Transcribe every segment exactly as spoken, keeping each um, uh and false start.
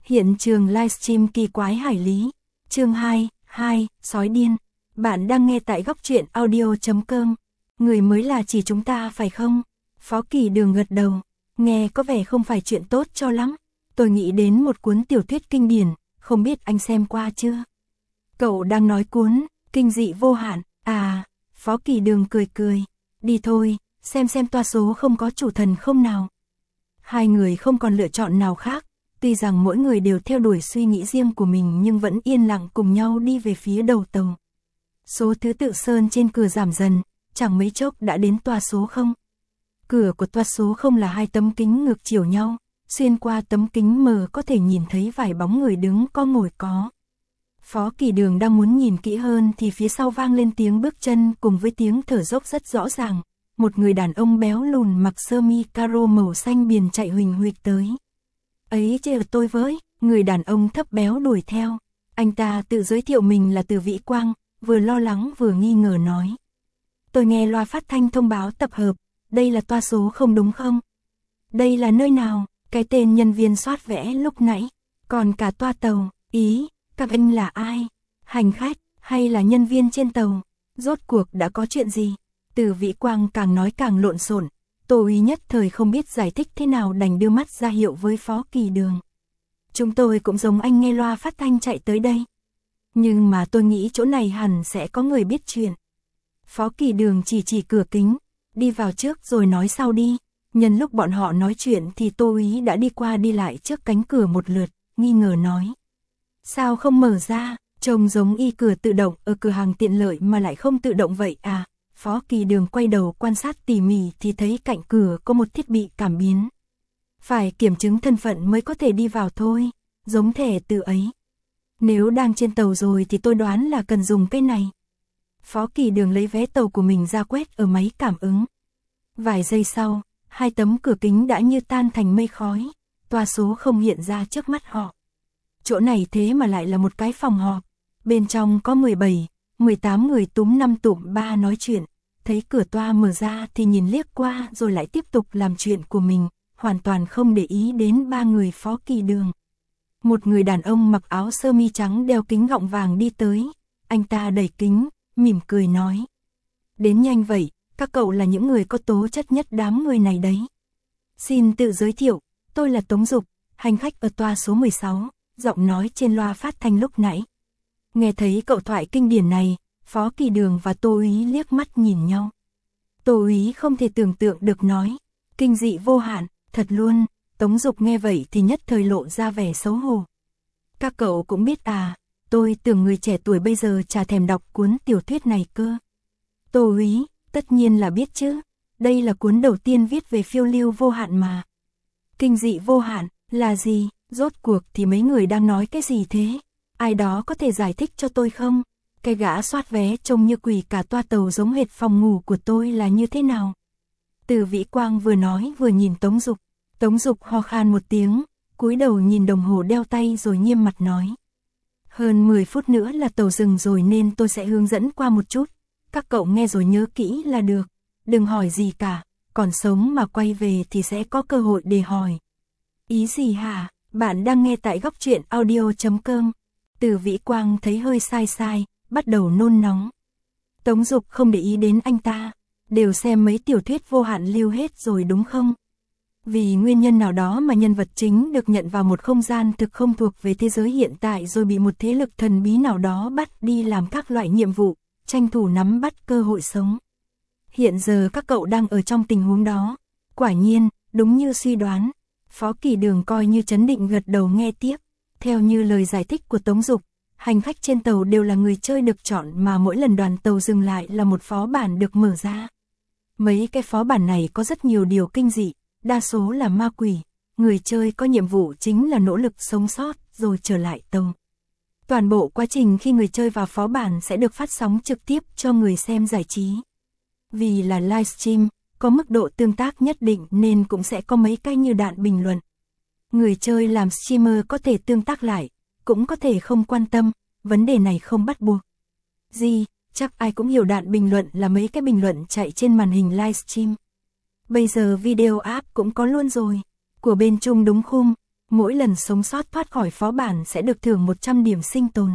Hiện trường livestream kỳ quái hải lý. Chương hai, hai, sói điên. Bạn đang nghe tại góc truyện audio chấm com. Người mới là chỉ chúng ta phải không? Phó Kỳ Đường gật đầu. Nghe có vẻ không phải chuyện tốt cho lắm. Tôi nghĩ đến một cuốn tiểu thuyết kinh điển, không biết anh xem qua chưa? Cậu đang nói cuốn Kinh dị vô hạn. À, Phó Kỳ Đường cười cười. Đi thôi, xem xem toa số không có chủ thần không nào. Hai người không còn lựa chọn nào khác. Tuy rằng mỗi người đều theo đuổi suy nghĩ riêng của mình nhưng vẫn yên lặng cùng nhau đi về phía đầu tàu. Số thứ tự sơn trên cửa giảm dần, chẳng mấy chốc đã đến toa số không. Cửa của toa số không là hai tấm kính ngược chiều nhau, xuyên qua tấm kính mờ có thể nhìn thấy vài bóng người đứng có ngồi có. Phó Kỳ Đường đang muốn nhìn kỹ hơn thì phía sau vang lên tiếng bước chân cùng với tiếng thở dốc rất rõ ràng. Một người đàn ông béo lùn mặc sơ mi caro màu xanh biền chạy huỳnh huỵch tới. Ấy chứ tôi với, người đàn ông thấp béo đuổi theo. Anh ta tự giới thiệu mình là Từ Vĩ Quang, vừa lo lắng vừa nghi ngờ nói. Tôi nghe loa phát thanh thông báo tập hợp, đây là toa số không đúng không? Đây là nơi nào? Cái tên nhân viên soát vẽ lúc nãy. Còn cả toa tàu, ý, các anh là ai? Hành khách, hay là nhân viên trên tàu? Rốt cuộc đã có chuyện gì? Từ Vĩ Quang càng nói càng lộn xộn. Tô Úy nhất thời không biết giải thích thế nào đành đưa mắt ra hiệu với Phó Kỳ Đường. Chúng tôi cũng giống anh nghe loa phát thanh chạy tới đây. Nhưng mà tôi nghĩ chỗ này hẳn sẽ có người biết chuyện. Phó Kỳ Đường chỉ chỉ cửa kính, đi vào trước rồi nói sau đi. Nhân lúc bọn họ nói chuyện thì Tô Úy đã đi qua đi lại trước cánh cửa một lượt, nghi ngờ nói. Sao không mở ra, trông giống y cửa tự động ở cửa hàng tiện lợi mà lại không tự động vậy à? Phó Kỳ Đường quay đầu quan sát tỉ mỉ thì thấy cạnh cửa có một thiết bị cảm biến. Phải kiểm chứng thân phận mới có thể đi vào thôi, giống thẻ từ ấy. Nếu đang trên tàu rồi thì tôi đoán là cần dùng cái này. Phó Kỳ Đường lấy vé tàu của mình ra quét ở máy cảm ứng. Vài giây sau, hai tấm cửa kính đã như tan thành mây khói, toa số không hiện ra trước mắt họ. Chỗ này thế mà lại là một cái phòng họp, bên trong có mười bảy, mười tám người túm năm tụm ba nói chuyện. Thấy cửa toa mở ra thì nhìn liếc qua rồi lại tiếp tục làm chuyện của mình, hoàn toàn không để ý đến ba người Phó Kỳ Đường. Một người đàn ông mặc áo sơ mi trắng đeo kính gọng vàng đi tới, anh ta đẩy kính, mỉm cười nói. Đến nhanh vậy, các cậu là những người có tố chất nhất đám người này đấy. Xin tự giới thiệu, tôi là Tống Dục, hành khách ở toa số mười sáu, giọng nói trên loa phát thanh lúc nãy. Nghe thấy cậu thoại kinh điển này, Phó Kỳ Đường và Tô Úy liếc mắt nhìn nhau. Tô Úy không thể tưởng tượng được nói, kinh dị vô hạn, thật luôn. Tống Dục nghe vậy thì nhất thời lộ ra vẻ xấu hổ. Các cậu cũng biết à, tôi tưởng người trẻ tuổi bây giờ chả thèm đọc cuốn tiểu thuyết này cơ. Tô Úy, tất nhiên là biết chứ, đây là cuốn đầu tiên viết về phiêu lưu vô hạn mà. Kinh dị vô hạn, là gì, rốt cuộc thì mấy người đang nói cái gì thế? Ai đó có thể giải thích cho tôi không? Cái gã soát vé trông như quỷ cả toa tàu giống hệt phòng ngủ của tôi là như thế nào? Từ Vĩ Quang vừa nói vừa nhìn Tống Dục. Tống Dục ho khan một tiếng, cúi đầu nhìn đồng hồ đeo tay rồi nghiêm mặt nói. Hơn mười phút nữa là tàu dừng rồi nên tôi sẽ hướng dẫn qua một chút. Các cậu nghe rồi nhớ kỹ là được. Đừng hỏi gì cả, còn sống mà quay về thì sẽ có cơ hội để hỏi. Ý gì hả? Bạn đang nghe tại góc truyện audio chấm com. Từ Vĩ Quang thấy hơi sai sai, bắt đầu nôn nóng. Tống Dục không để ý đến anh ta, đều xem mấy tiểu thuyết vô hạn lưu hết rồi đúng không? Vì nguyên nhân nào đó mà nhân vật chính được nhận vào một không gian thực không thuộc về thế giới hiện tại rồi bị một thế lực thần bí nào đó bắt đi làm các loại nhiệm vụ, tranh thủ nắm bắt cơ hội sống. Hiện giờ các cậu đang ở trong tình huống đó. Quả nhiên, đúng như suy đoán. Phó Kỳ Đường coi như trấn định gật đầu nghe tiếp. Theo như lời giải thích của Tống Dục, hành khách trên tàu đều là người chơi được chọn mà mỗi lần đoàn tàu dừng lại là một phó bản được mở ra. Mấy cái phó bản này có rất nhiều điều kinh dị, đa số là ma quỷ. Người chơi có nhiệm vụ chính là nỗ lực sống sót rồi trở lại tàu. Toàn bộ quá trình khi người chơi vào phó bản sẽ được phát sóng trực tiếp cho người xem giải trí. Vì là livestream, có mức độ tương tác nhất định nên cũng sẽ có mấy cái như đạn bình luận. Người chơi làm streamer có thể tương tác lại, cũng có thể không quan tâm, vấn đề này không bắt buộc. Gì, chắc ai cũng hiểu đạn bình luận là mấy cái bình luận chạy trên màn hình livestream. Bây giờ video app cũng có luôn rồi, của bên Trung đúng khung, Mỗi lần sống sót thoát khỏi phó bản sẽ được thưởng một trăm điểm sinh tồn.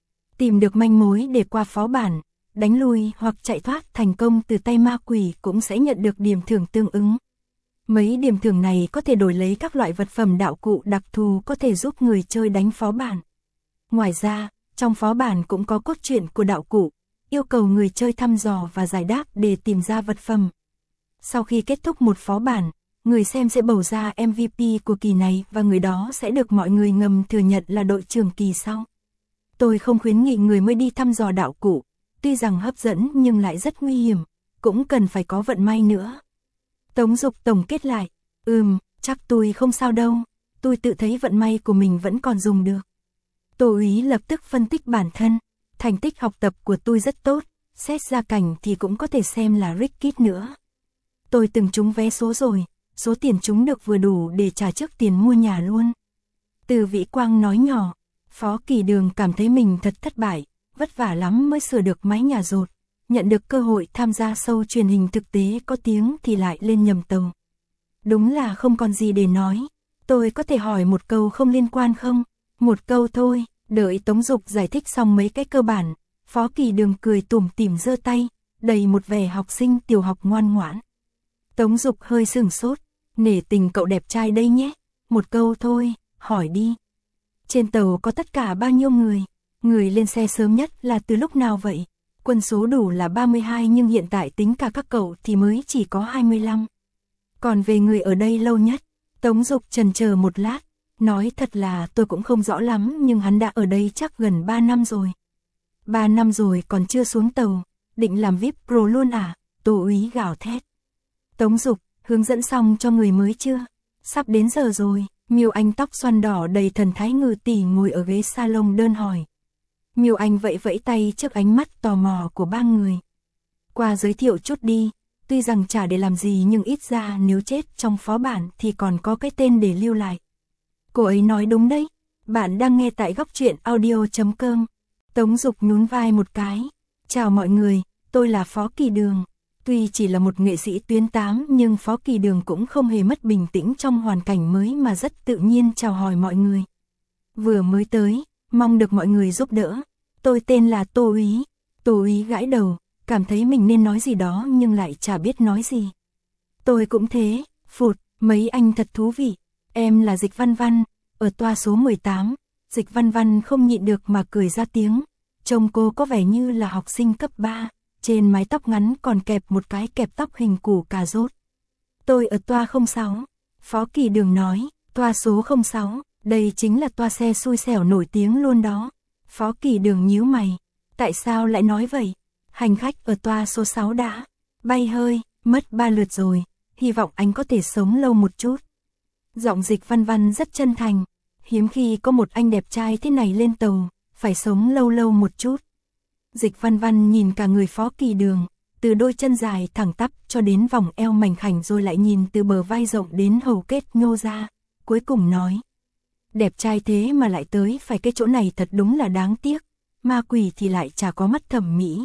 Tìm được manh mối để qua phó bản, đánh lui hoặc chạy thoát thành công từ tay ma quỷ cũng sẽ nhận được điểm thưởng tương ứng. Mấy điểm thưởng này có thể đổi lấy các loại vật phẩm đạo cụ đặc thù có thể giúp người chơi đánh phó bản. Ngoài ra, trong phó bản cũng có cốt truyện của đạo cụ, yêu cầu người chơi thăm dò và giải đáp để tìm ra vật phẩm. Sau khi kết thúc một phó bản, người xem sẽ bầu ra em vê pê của kỳ này và người đó sẽ được mọi người ngầm thừa nhận là đội trưởng kỳ sau. Tôi không khuyến nghị người mới đi thăm dò đạo cụ, tuy rằng hấp dẫn nhưng lại rất nguy hiểm, cũng cần phải có vận may nữa. Tống Dục tổng kết lại, ừm, chắc tôi không sao đâu, tôi tự thấy vận may của mình vẫn còn dùng được. Tô úy lập tức phân tích bản thân, thành tích học tập của tôi rất tốt, xét ra cảnh thì cũng có thể xem là Rickit nữa. Tôi từng trúng vé số rồi, số tiền trúng được vừa đủ để trả trước tiền mua nhà luôn. Từ Vĩ Quang nói nhỏ, Phó Kỳ Đường cảm thấy mình thật thất bại, vất vả lắm mới sửa được mái nhà rột, nhận được cơ hội tham gia show truyền hình thực tế có tiếng thì lại lên nhầm tàu. Đúng là không còn gì để nói, tôi có thể hỏi một câu không liên quan không? Một câu thôi, đợi Tống Dục giải thích xong mấy cái cơ bản, Phó Kỳ Đường cười tủm tỉm giơ tay, đầy một vẻ học sinh tiểu học ngoan ngoãn. Tống Dục hơi sửng sốt, nể tình cậu đẹp trai đây nhé, một câu thôi, hỏi đi. Trên tàu có tất cả bao nhiêu người? Người lên xe sớm nhất là từ lúc nào vậy? Quân số đủ là ba mươi hai nhưng hiện tại tính cả các cậu thì mới chỉ có hai mươi lăm. Còn về người ở đây lâu nhất, Tống Dục chần chờ một lát, nói thật là tôi cũng không rõ lắm nhưng hắn đã ở đây chắc gần ba năm rồi. ba năm rồi còn chưa xuống tàu, định làm vi ai pi Pro luôn à? Tô úy gào thét. Tống Dục, hướng dẫn xong cho người mới chưa? Sắp đến giờ rồi, Miêu Anh tóc xoăn đỏ đầy thần thái ngự tỷ ngồi ở ghế salon đơn hỏi. Miêu Anh vẫy vẫy tay trước ánh mắt tò mò của ba người. Qua giới thiệu chút đi, tuy rằng chả để làm gì nhưng ít ra nếu chết trong phó bản thì còn có cái tên để lưu lại. Cô ấy nói đúng đấy, bạn đang nghe tại góc truyện audio chấm com. Tống Dục nhún vai một cái. Chào mọi người, tôi là Phó Kỳ Đường. Tuy chỉ là một nghệ sĩ tuyến tám nhưng Phó Kỳ Đường cũng không hề mất bình tĩnh trong hoàn cảnh mới mà rất tự nhiên chào hỏi mọi người. Vừa mới tới, mong được mọi người giúp đỡ. Tôi tên là Tô úy. Tô úy gãi đầu, cảm thấy mình nên nói gì đó nhưng lại chả biết nói gì. Tôi cũng thế, phụt, mấy anh thật thú vị. Em là Dịch Văn Văn, ở toa số mười tám. Dịch Văn Văn không nhịn được mà cười ra tiếng. Trông cô có vẻ như là học sinh cấp ba. Trên mái tóc ngắn còn kẹp một cái kẹp tóc hình củ cà rốt. Tôi ở toa không sáu. Phó Kỳ Đường nói, toa số không sáu, đây chính là toa xe xui xẻo nổi tiếng luôn đó. Phó Kỳ Đường nhíu mày, tại sao lại nói vậy? Hành khách ở toa số sáu đã bay hơi, mất ba lượt rồi, hy vọng anh có thể sống lâu một chút. Giọng Dịch Văn Văn rất chân thành, hiếm khi có một anh đẹp trai thế này lên tàu, phải sống lâu lâu một chút. Dịch Văn Văn nhìn cả người Phó Kỳ Đường, từ đôi chân dài thẳng tắp cho đến vòng eo mảnh khảnh rồi lại nhìn từ bờ vai rộng đến hầu kết nhô ra, cuối cùng nói. Đẹp trai thế mà lại tới phải cái chỗ này thật đúng là đáng tiếc, ma quỷ thì lại chả có mắt thẩm mỹ.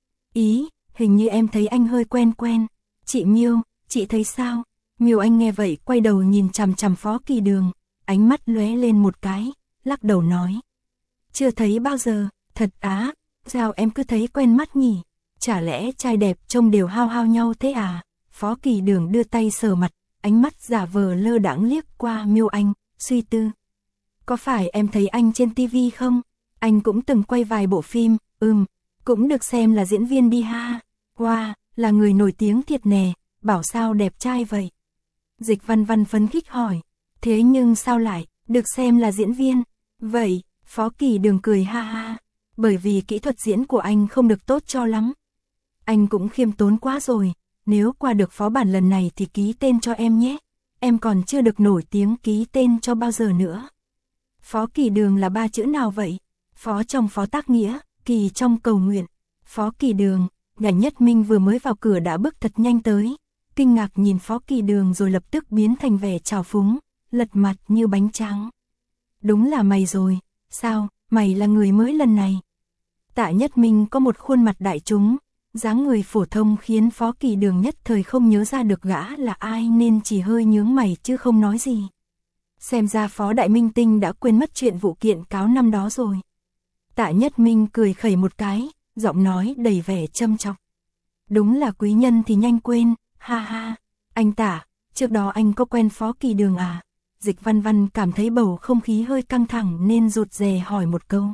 Ý, hình như em thấy anh hơi quen quen, chị Miêu, chị thấy sao? Miêu Anh nghe vậy quay đầu nhìn chằm chằm Phó Kỳ Đường, ánh mắt lóe lên một cái, lắc đầu nói. Chưa thấy bao giờ, thật á. Sao em cứ thấy quen mắt nhỉ? Chả lẽ trai đẹp trông đều hao hao nhau thế à? Phó Kỳ Đường đưa tay sờ mặt, ánh mắt giả vờ lơ đãng liếc qua Miêu Anh, suy tư. Có phải em thấy anh trên tivi không? Anh cũng từng quay vài bộ phim, ừm, cũng được xem là diễn viên đi ha. Wow, là người nổi tiếng thiệt nè, bảo sao đẹp trai vậy? Dịch Văn Văn phấn khích hỏi, thế nhưng sao lại, được xem là diễn viên? Vậy, Phó Kỳ Đường cười ha ha. Bởi vì kỹ thuật diễn của anh không được tốt cho lắm. Anh cũng khiêm tốn quá rồi, nếu qua được phó bản lần này thì ký tên cho em nhé. Em còn chưa được nổi tiếng ký tên cho bao giờ nữa. Phó Kỳ Đường là ba chữ nào vậy? Phó trong phó tác nghĩa, Kỳ trong cầu nguyện. Phó Kỳ Đường, Ngành Nhất Minh vừa mới vào cửa đã bước thật nhanh tới. Kinh ngạc nhìn Phó Kỳ Đường rồi lập tức biến thành vẻ trào phúng, lật mặt như bánh tráng. Đúng là mày rồi, sao, mày là người mới lần này? Tạ Nhất Minh có một khuôn mặt đại chúng, dáng người phổ thông khiến Phó Kỳ Đường nhất thời không nhớ ra được gã là ai nên chỉ hơi nhướng mày chứ không nói gì. Xem ra Phó Đại Minh Tinh đã quên mất chuyện vụ kiện cáo năm đó rồi. Tạ Nhất Minh cười khẩy một cái, giọng nói đầy vẻ châm chọc. Đúng là quý nhân thì nhanh quên, ha ha. Anh Tạ, trước đó anh có quen Phó Kỳ Đường à? Dịch Văn Văn cảm thấy bầu không khí hơi căng thẳng nên rụt rè hỏi một câu.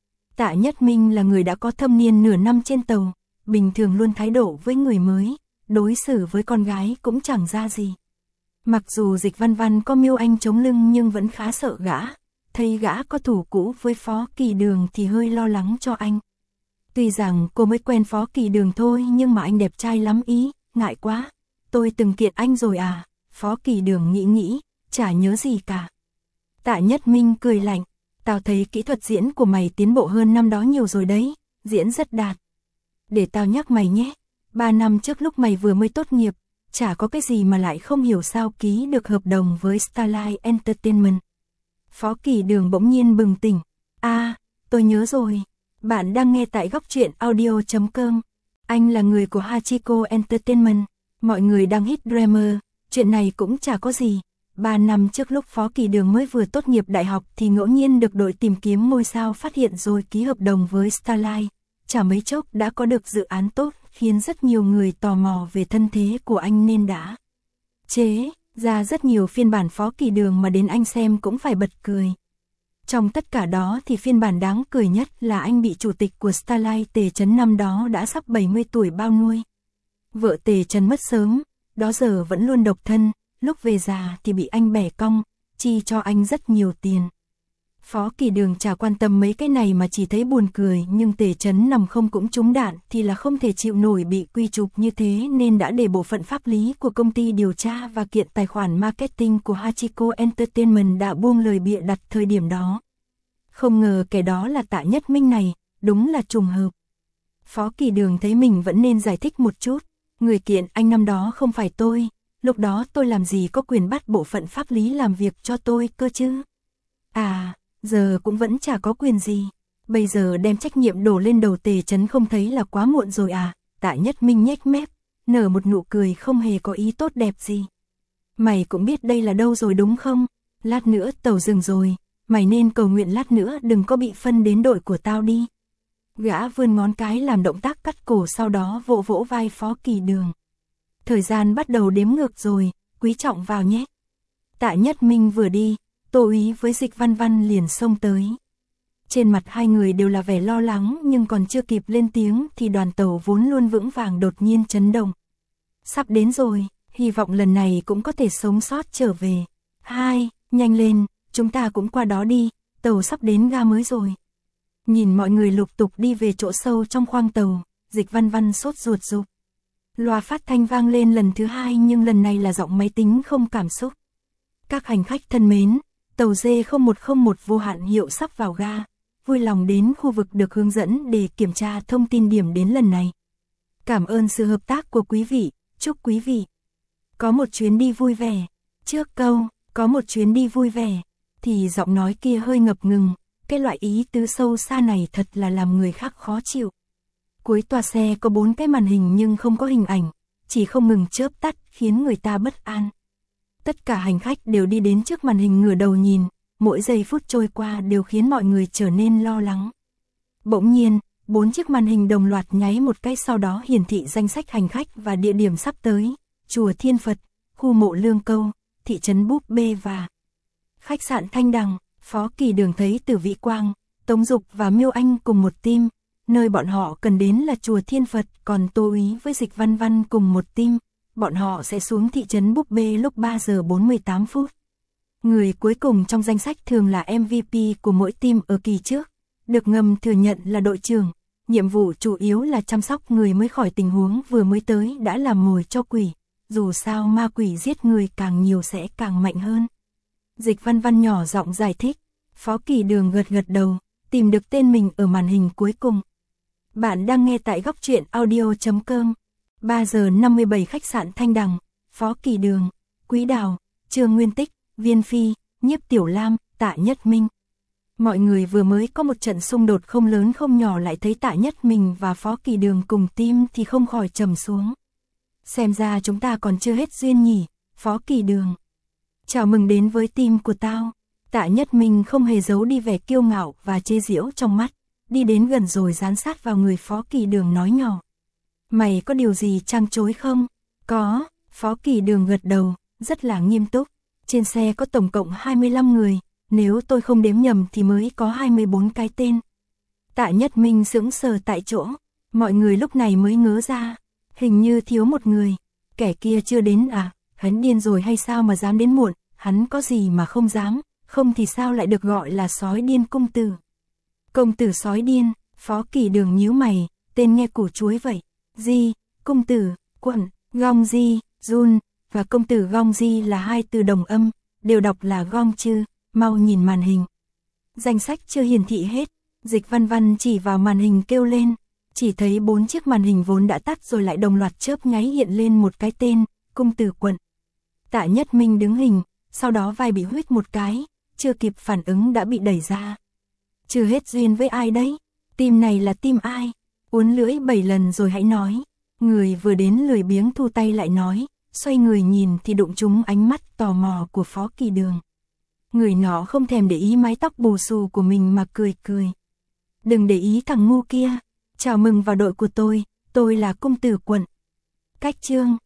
Tạ Nhất Minh là người đã có thâm niên nửa năm trên tàu, bình thường luôn thái độ với người mới, đối xử với con gái cũng chẳng ra gì. Mặc dù Dịch Văn Văn có Miêu Anh chống lưng nhưng vẫn khá sợ gã, thấy gã có thủ cũ với Phó Kỳ Đường thì hơi lo lắng cho anh. Tuy rằng cô mới quen Phó Kỳ Đường thôi nhưng mà anh đẹp trai lắm ý, ngại quá. Tôi từng kiện anh rồi à? Phó Kỳ Đường nghĩ nghĩ, chả nhớ gì cả. Tạ Nhất Minh cười lạnh, tao thấy kỹ thuật diễn của mày tiến bộ hơn năm đó nhiều rồi đấy, diễn rất đạt. Để tao nhắc mày nhé, ba năm trước lúc mày vừa mới tốt nghiệp, chả có cái gì mà lại không hiểu sao ký được hợp đồng với Starlight Entertainment. Phó Kỳ Đường bỗng nhiên bừng tỉnh, à, tôi nhớ rồi, bạn đang nghe tại góc truyện audio chấm com. Anh là người của Hachiko Entertainment, mọi người đang hit drama, chuyện này cũng chả có gì. Ba năm trước lúc Phó Kỳ Đường mới vừa tốt nghiệp đại học thì ngẫu nhiên được đội tìm kiếm ngôi sao phát hiện rồi ký hợp đồng với Starlight. Chả mấy chốc đã có được dự án tốt, khiến rất nhiều người tò mò về thân thế của anh nên đã chế ra rất nhiều phiên bản Phó Kỳ Đường mà đến anh xem cũng phải bật cười. Trong tất cả đó thì phiên bản đáng cười nhất là anh bị chủ tịch của Starlight Tề Chấn năm đó đã sắp bảy mươi tuổi bao nuôi. Vợ Tề Chấn mất sớm, đó giờ vẫn luôn độc thân, lúc về già thì bị anh bẻ cong, chi cho anh rất nhiều tiền. Phó Kỳ Đường chả quan tâm mấy cái này mà chỉ thấy buồn cười, nhưng Tề Chấn nằm không cũng trúng đạn thì là không thể chịu nổi bị quy chụp như thế nên đã để bộ phận pháp lý của công ty điều tra và kiện tài khoản marketing của Hachiko Entertainment đã buông lời bịa đặt thời điểm đó. Không ngờ kẻ đó là Tạ Nhất Minh này, đúng là trùng hợp. Phó Kỳ Đường thấy mình vẫn nên giải thích một chút, người kiện anh năm đó không phải tôi, lúc đó tôi làm gì có quyền bắt bộ phận pháp lý làm việc cho tôi cơ chứ. À, giờ cũng vẫn chả có quyền gì, bây giờ đem trách nhiệm đổ lên đầu Tề Chấn không thấy là quá muộn rồi à? Tạ Nhất Minh nhếch mép, nở một nụ cười không hề có ý tốt đẹp gì. Mày cũng biết đây là đâu rồi đúng không? Lát nữa tàu dừng rồi, mày nên cầu nguyện lát nữa đừng có bị phân đến đội của tao đi. Gã vươn ngón cái làm động tác cắt cổ, sau đó vỗ vỗ vai Phó Kỳ Đường. Thời gian bắt đầu đếm ngược rồi, quý trọng vào nhé. Tạ Nhất Minh vừa đi, Tô Úy với Dịch Văn Văn liền xông tới. Trên mặt hai người đều là vẻ lo lắng, nhưng còn chưa kịp lên tiếng thì đoàn tàu vốn luôn vững vàng đột nhiên chấn động. Sắp đến rồi, hy vọng lần này cũng có thể sống sót trở về. Hai, nhanh lên, chúng ta cũng qua đó đi, tàu sắp đến ga mới rồi. Nhìn mọi người lục tục đi về chỗ sâu trong khoang tàu, Dịch Văn Văn sốt ruột giục. Loa phát thanh vang lên lần thứ hai nhưng lần này là giọng máy tính không cảm xúc. Các hành khách thân mến, tàu D không một không một vô hạn hiệu sắp vào ga, vui lòng đến khu vực được hướng dẫn để kiểm tra thông tin điểm đến lần này. Cảm ơn sự hợp tác của quý vị, chúc quý vị có một chuyến đi vui vẻ. Trước câu, có một chuyến đi vui vẻ, thì giọng nói kia hơi ngập ngừng, cái loại ý tứ sâu xa này thật là làm người khác khó chịu. Cuối toa xe có bốn cái màn hình nhưng không có hình ảnh, chỉ không ngừng chớp tắt khiến người ta bất an. Tất cả hành khách đều đi đến trước màn hình ngửa đầu nhìn, mỗi giây phút trôi qua đều khiến mọi người trở nên lo lắng. Bỗng nhiên, bốn chiếc màn hình đồng loạt nháy một cái, sau đó hiển thị danh sách hành khách và địa điểm sắp tới: Chùa Thiên Phật, khu mộ Lương Câu, thị trấn Búp Bê và khách sạn Thanh Đằng. Phó Kỳ Đường thấy Từ Vĩ Quang, Tống Dục và Miêu Anh cùng một team, nơi bọn họ cần đến là chùa Thiên Phật, còn Tô Úy với Dịch Văn Văn cùng một team, bọn họ sẽ xuống thị trấn Búp Bê lúc ba giờ bốn mươi tám phút. Người cuối cùng trong danh sách thường là em vê pê của mỗi team ở kỳ trước, được ngầm thừa nhận là đội trưởng, nhiệm vụ chủ yếu là chăm sóc người mới khỏi tình huống vừa mới tới đã làm mồi cho quỷ, dù sao ma quỷ giết người càng nhiều sẽ càng mạnh hơn. Dịch Văn Văn nhỏ giọng giải thích, Phó Kỳ Đường gật gật đầu, tìm được tên mình ở màn hình cuối cùng. Bạn đang nghe tại góc truyện audio chấm com. ba giờ năm mươi bảy khách sạn Thanh Đằng, Phó Kỳ Đường, Quý Đào, Trương Nguyên Tích, Viên Phi, Nhiếp Tiểu Lam, Tạ Nhất Minh. Mọi người vừa mới có một trận xung đột không lớn không nhỏ lại thấy Tạ Nhất Minh và Phó Kỳ Đường cùng team thì không khỏi trầm xuống. Xem ra chúng ta còn chưa hết duyên nhỉ, Phó Kỳ Đường. Chào mừng đến với team của tao. Tạ Nhất Minh không hề giấu đi vẻ kiêu ngạo và chế giễu trong mắt, đi đến gần rồi dán sát vào người Phó Kỳ Đường nói nhỏ. Mày có điều gì trăng chối không? Có, Phó Kỳ Đường gật đầu, rất là nghiêm túc. Trên xe có tổng cộng hai mươi lăm người, nếu tôi không đếm nhầm thì mới có hai mươi bốn cái tên. Tạ Nhất Minh sững sờ tại chỗ, mọi người lúc này mới ngớ ra, hình như thiếu một người. Kẻ kia chưa đến à, hắn điên rồi hay sao mà dám đến muộn, hắn có gì mà không dám, không thì sao lại được gọi là sói điên công tử. Công tử sói điên, Phó Kỳ Đường nhíu mày, tên nghe củ chuối vậy. Di, công tử, quận, gong di, Jun, và công tử gong di là hai từ đồng âm, đều đọc là gong chư, mau nhìn màn hình. Danh sách chưa hiển thị hết, Dịch Văn Văn chỉ vào màn hình kêu lên, chỉ thấy bốn chiếc màn hình vốn đã tắt rồi lại đồng loạt chớp nháy hiện lên một cái tên, công tử quận. Tạ Nhất Minh đứng hình, sau đó vai bị huýt một cái, chưa kịp phản ứng đã bị đẩy ra. Chưa hết duyên với ai đấy, team này là team ai? Uốn lưỡi bảy lần rồi hãy nói. Người vừa đến lười biếng thu tay lại nói, xoay người nhìn thì đụng trúng ánh mắt tò mò của Phó Kỳ Đường. Người nọ không thèm để ý mái tóc bù xù của mình mà cười cười. Đừng để ý thằng ngu kia, chào mừng vào đội của tôi, tôi là công tử quận. Cách chương